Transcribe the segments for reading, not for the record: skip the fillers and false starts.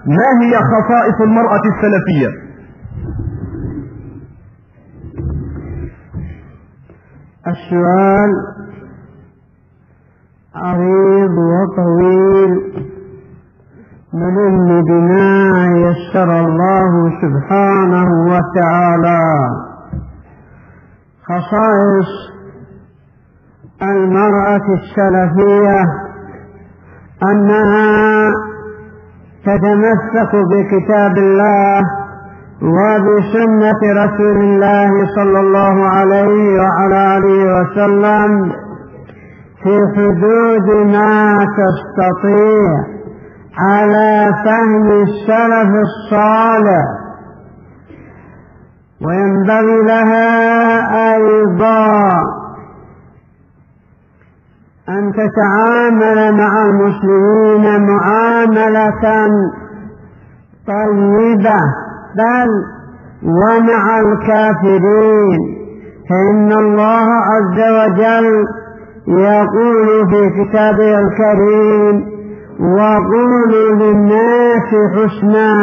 ما هي خصائص المرأة السلفية؟ السؤال عريض وطويل ملم بما يسر الله سبحانه وتعالى. خصائص المرأة السلفية أنها تتمسك بكتاب الله وبسنة رسول الله صلى الله عليه وعلى آله وسلم في حدود ما تستطيع على فهم السلف الصالح، وينبغي لها أيضا أن تتعامل مع المسلمين معاملة طيبة، بل ومع الكافرين، فإن الله عز وجل يقول في كتابه الكريم: وقولوا للناس حسنا،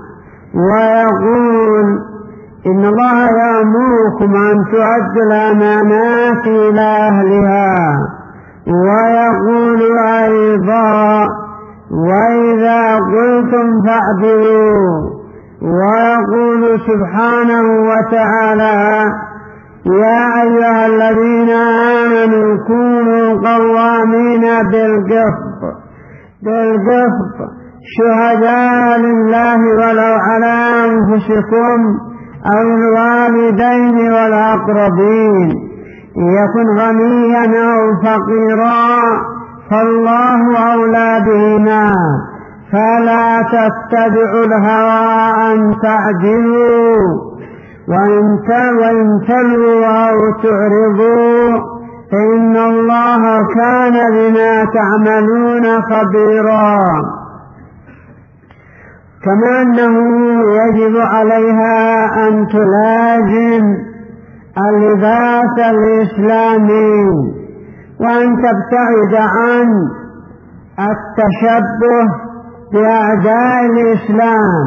ويقول: إن الله يأمركم أن تؤدوا الأمانات إلى أهلها، ويقول أيضا: وإذا قلتم فاعدلوا، ويقول سبحانه وتعالى: يا أيها الذين آمنوا كونوا قوامين بالقسط شهداء لله ولو على أنفسكم أو الوالدين والأقربين، يكن غنيا أو فقيرا فالله أولى بهما، فلا تتبعوا الهوى أن تعدلوا، وإن تلووا أو تعرضوا فإن الله كان بما تعملون خبيرا. كما أنه يجب عليها أن تلازم اللباس الإسلامي، وأن تبتعد عن التشبه بأعداء الإسلام.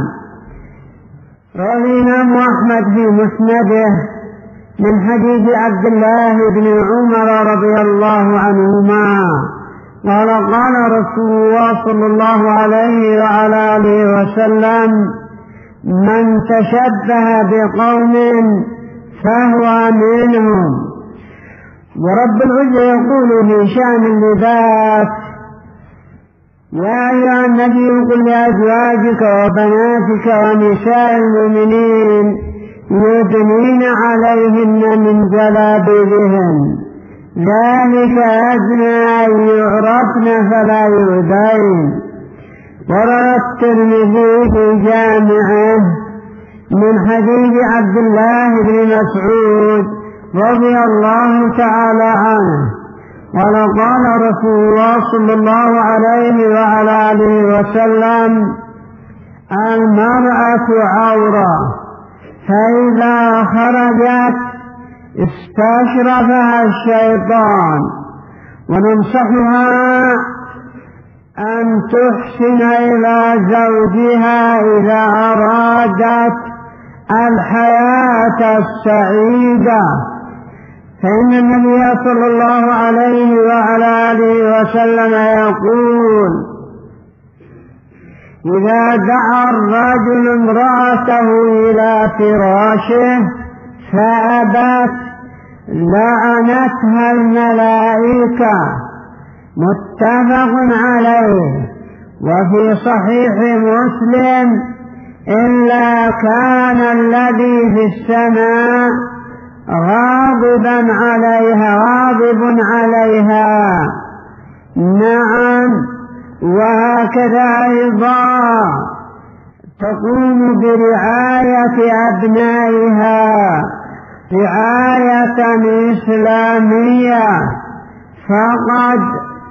روى الإمام أحمد في مسنده من حديث عبد الله بن عمر رضي الله عنهما قال: قال رسول الله صلى الله عليه وعلى آله وسلم: من تشبه بقوم فهو منهم. ورب العزة يقول في شأن اللباس: يا أيها النبي قل لأزواجك وبناتك ونساء المؤمنين يدنين عليهن من جلابيبهن، ذلك أدنى أن يعرفن فلا يؤذين. وروى الترمذي في جامعه من حديث عبد الله بن مسعود رضي الله تعالى عنه قال: قال رسول الله صلى الله عليه وعلى آله وسلم: المرأة عورة، فإذا خرجت استشرفها الشيطان، وننصحها أن تحسن إلى زوجها إذا أرادت الحياة السعيدة، فإن النبي صلى الله عليه وعلى آله وسلم يقول: إذا دعا الرجل امرأته إلى فراشه فأبت لعنتها الملائكة، متفق عليه. وفي صحيح مسلم: إلا كان الذي في السماء غاضب عليها. نعم، وهكذا أيضا تقوم برعاية أبنائها رعاية إسلامية. فقد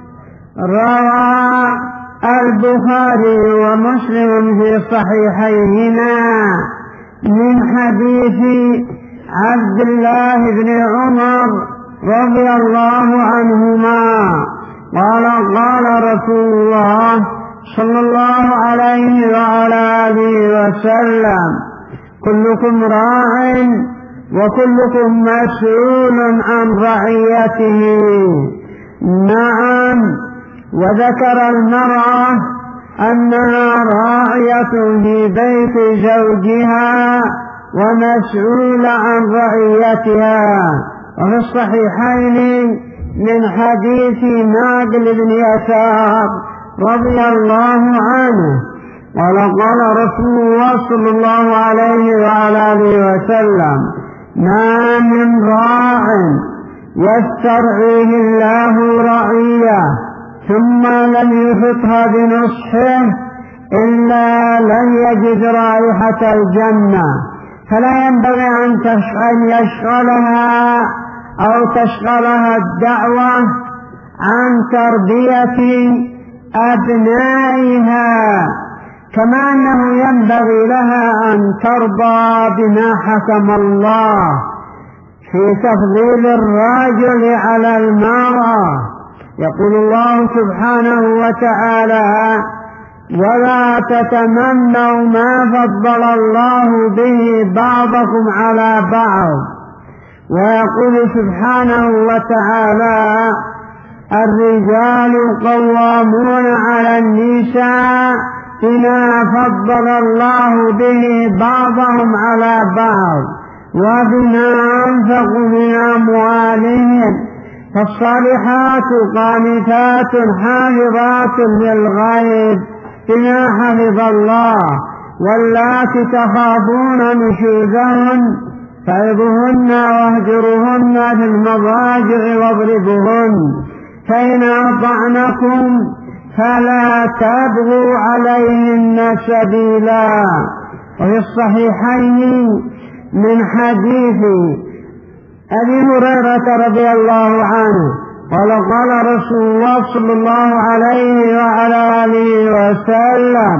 روى البخاري ومسلم في صحيحيهما من حديث عبد الله بن عمر رضي الله عنهما قال: قال رسول الله صلى الله عليه وعلى آله وسلم: كلكم راع وكلكم مسؤول عن رعيته. نعم، وذكر المرأة أنها راعية في بيت زوجها ومسؤولة عن رعيتها. وفي الصحيحين من حديث معقل بن يسار رضي الله عنه قال: قال رسول الله صلى الله عليه وعلى آله وسلم: ما من راع يسترعيه الله رعية ثم لم يحطها بنصحه إلا لن يجد رائحة الجنة. فلا ينبغي أن يشغلها أو تشغلها الدعوة عن تربية أبنائها، كما أنه ينبغي لها أن ترضى بما حكم الله في تفضيل الرجل على المرأة. يقول الله سبحانه وتعالى: ولا تتمنوا ما فضل الله به بعضكم على بعض. ويقول سبحانه وتعالى: الرجال قوامون على النساء بما فضل الله به بعضهم على بعض وبما أنفقوا من أموالهم. فالصالحات قانتات حافظات للغيب بما حفظ الله، واللاتي تخافون نشوزهن فعظوهن واهجروهن في المضاجع واضربوهن، فإن أطعنكم فلا تبغوا عليهن سبيلا. وفي الصحيحين من حديث أبي هريرة رضي الله عنه قال: قال رسول الله صلى الله عليه وعلى آله وسلم: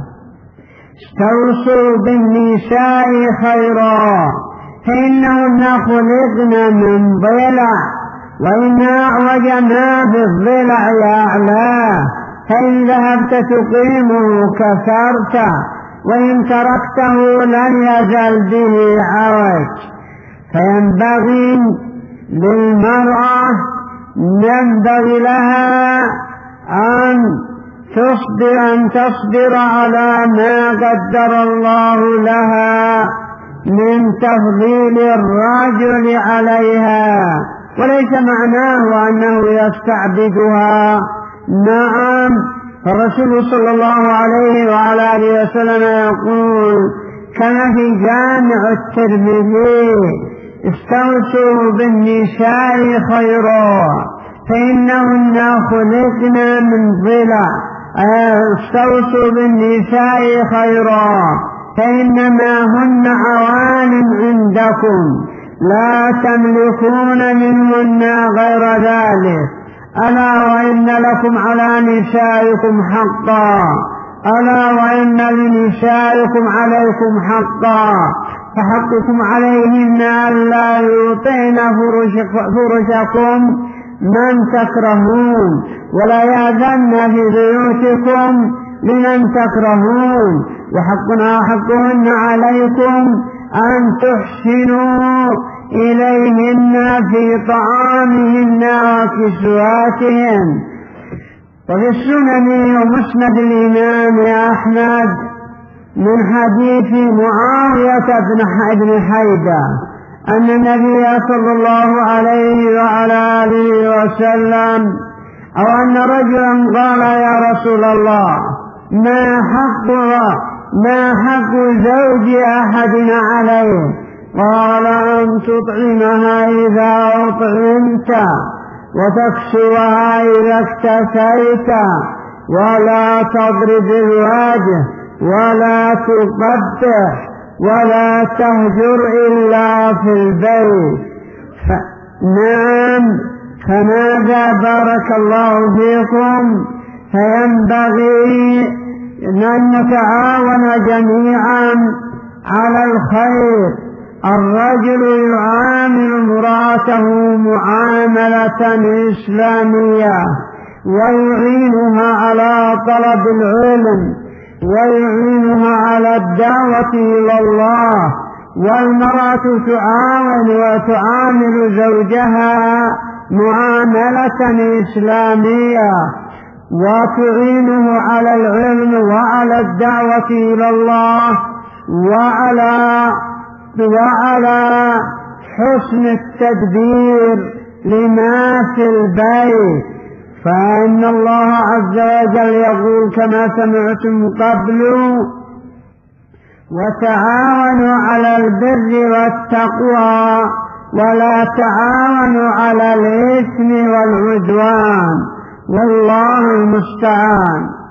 استوصوا بالنساء خيرا فإنهن خلقن من ضلع، وإن أعوج ما في الضلع يعلاه، فإن ذهبت تقيمه كسرت، وإن تركته لن يزل به عوج. فينبغي للمرأة ينبغي لها أن تصبر على ما قدر الله لها من تفضيل الرجل عليها، وليس معناه أنه يستعبدها. نعم، فالرسول صلى الله عليه وعلى آله وسلم يقول كما في جامع الترمذي: استوصوا بالنساء خيرا فإنهن خلقن من ضلع. استوصوا بالنساء خيرا فإنما هن عوان عندكم لا تملكون منهن غير ذلك. ألا وإن لكم على نسائكم حقا، ألا وإن لنسائكم عليكم حقا، فحقكم عليهن ألا يطعن فرشكم من تكرهون، ولا يأذن في بيوتكم لمن تكرهون، وحقهن عليكم أن تحسنوا إليهن في طعامهن وكسواتهن. وفي السنن ومسند الإمام أحمد من حديث معاوية بن حيدة أن النبي صلى الله عليه وعلى آله وسلم أو أن رجلا قال: يا رسول الله، ما حق زوج أحدنا عليه؟ قال: أن تطعمها إذا أطعمت، وتكسوها إذا اكتسيت، ولا تضرب الوجه، ولا تقبح، ولا تهجر إلا في البيت. نعم، فماذا بارك الله فيكم؟ فينبغي أن نتعاون جميعا على الخير. الرجل يعامل امرأته معاملة إسلامية، ويعينها على طلب العلم ويعينها على الدعوة إلى الله. والمرأة تعاون وتعامل زوجها معاملة إسلامية وتعينه على العلم وعلى الدعوة إلى الله وعلى حسن التدبير لما في البيت. فإن الله عز وجل يقول كما سمعتم قبل: وتعاونوا على البر والتقوى ولا تعاونوا على الإثم والعدوان، والله المستعان.